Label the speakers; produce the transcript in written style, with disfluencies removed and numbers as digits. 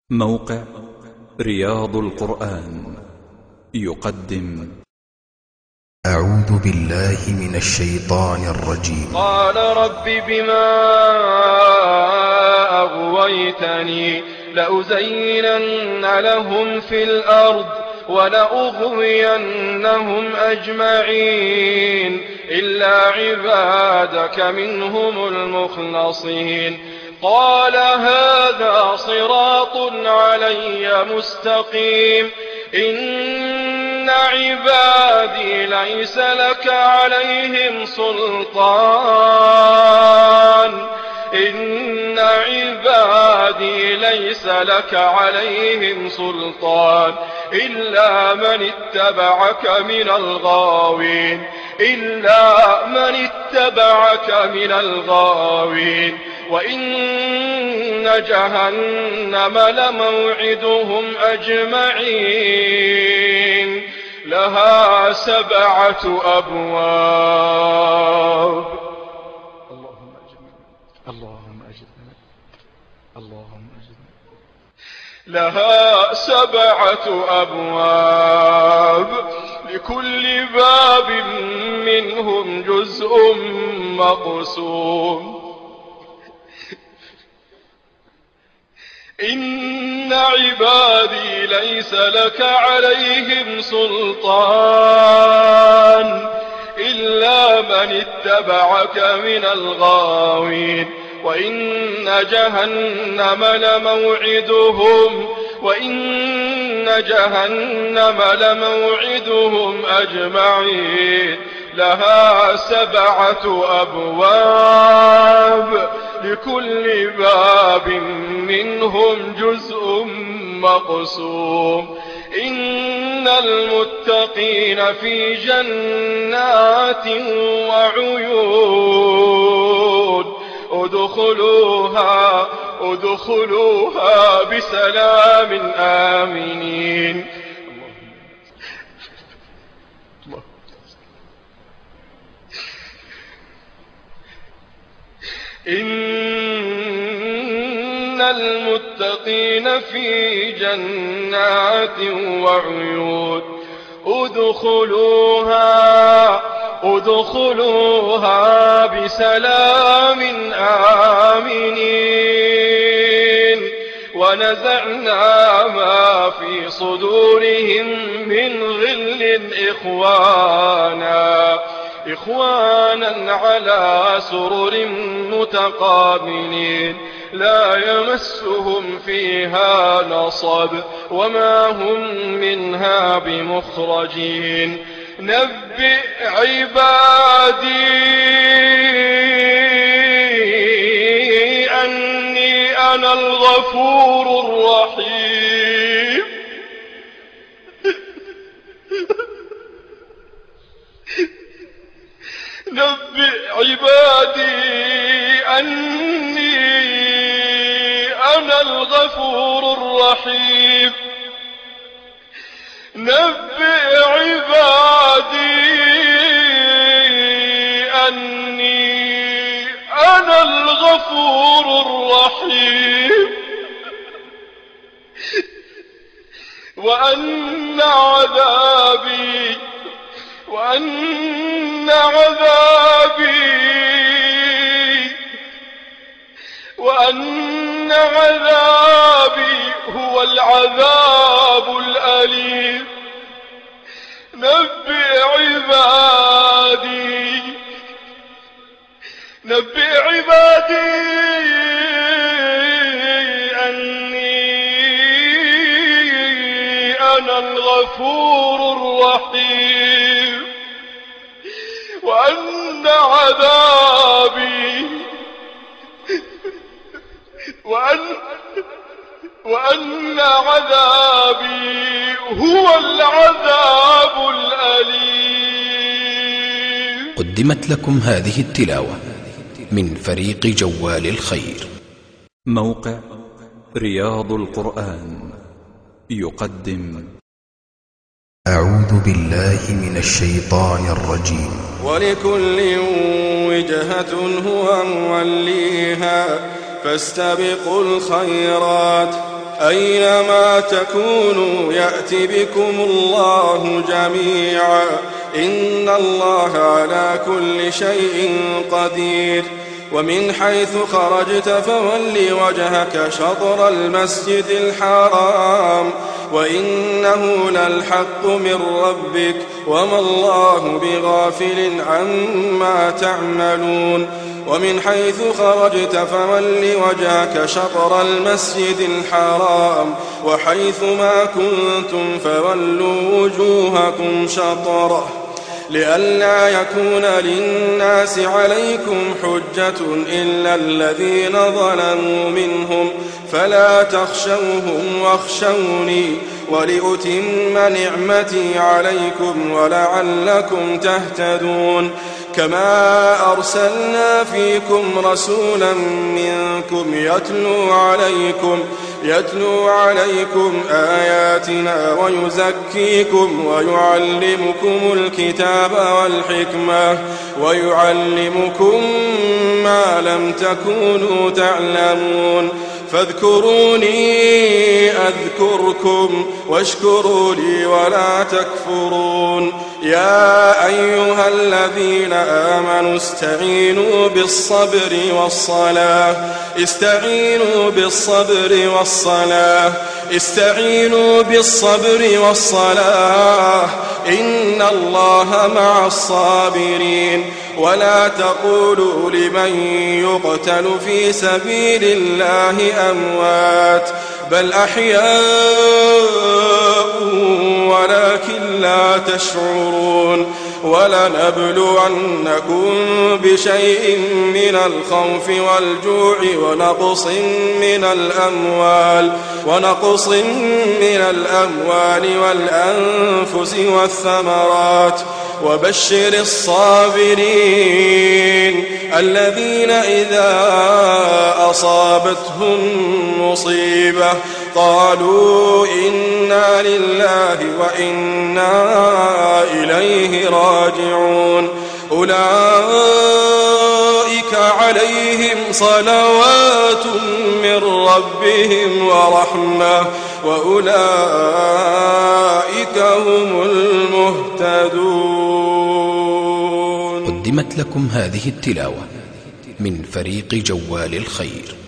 Speaker 1: موقع رياض القرآن يقدم
Speaker 2: أعوذ بالله من الشيطان الرجيم.
Speaker 3: قال رب بما أغويتني لأزينن لهم في الأرض ولأغوينهم أجمعين إلا عبادك منهم المخلصين. قال هذا صراط علي مستقيم إن عبادي ليس لك عليهم سلطان إلا من اتبعك من الغاوين وإن جهنم لموعدهم أجمعين لها 7 أبواب. لها 7 أبواب لكل باب منهم جزء مقسوم. إن عبادي ليس لك عليهم سلطان إلا من اتبعك من الغاوين وإن جهنم لموعدهم أجمعين لها 7 أبواب لكل باب منهم جزء مقسوم. إن المتقين في جنات وعيون ادخلوها بسلام آمنين. إن المتقين في جنات وعيون ادخلوها بسلام آمنين. ونزعنا ما في صدورهم من غل إخوانا على سرر متقابلين لا يمسهم فيها نصب وما هم منها بمخرجين. نبئ عبادي أني أنا الغفور الرحيم. نبئ عبادي أني أنا الغفور الرحيم. نبئ عبادي أني أنا الغفور الرحيم وأن عذابي هو العذاب الأليم. نبئ عبادي أني أنا الغفور الرحيم وأن عذابي هو العذاب الأليم.
Speaker 2: قدمت لكم هذه التلاوة من فريق جوال الخير.
Speaker 1: موقع رياض القرآن يقدم
Speaker 2: أعوذ بالله من الشيطان الرجيم.
Speaker 3: ولكل وجهة هو موليها فاستبقوا الخيرات أينما تكونوا يأت بكم الله جميعا إن الله على كل شيء قدير ومن حيث خرجت فول وجهك شطر المسجد الحرام وإنه للحق من ربك وما الله بغافل عما تعملون ومن حيث خرجت فول وجهك شطر المسجد الحرام وحيث ما كنتم فولوا وجوهكم شطره لئلا يكون للناس عليكم حجة إلا الذين ظلموا منهم فلا تخشوهم واخشوني ولأتم نعمتي عليكم ولعلكم تهتدون كما أرسلنا فيكم رسولا منكم يتلو عليكم آياتنا ويزكيكم ويعلمكم الكتاب والحكمة ويعلمكم ما لم تكونوا تعلمون فاذكروني أذكركم واشكروا لي ولا تكفرون يا أيها الذين آمنوا استعينوا بالصبر والصلاة إن الله مع الصابرين ولا تقولوا لمن يقتل في سبيل الله أموات بل أحياء ولكن لا تشعرون ولنبلونكم بشيء من الخوف والجوع ونقص من الأموال والأنفس والثمرات وبشر الصابرين الذين إذا أصابتهم مصيبة قالوا إنا لله وإنا إليه راجعون أولئك عليهم صلوات من ربهم ورحمة وأولئك هم المهتدون.
Speaker 2: قدمت لكم هذه التلاوة من فريق جوال الخير.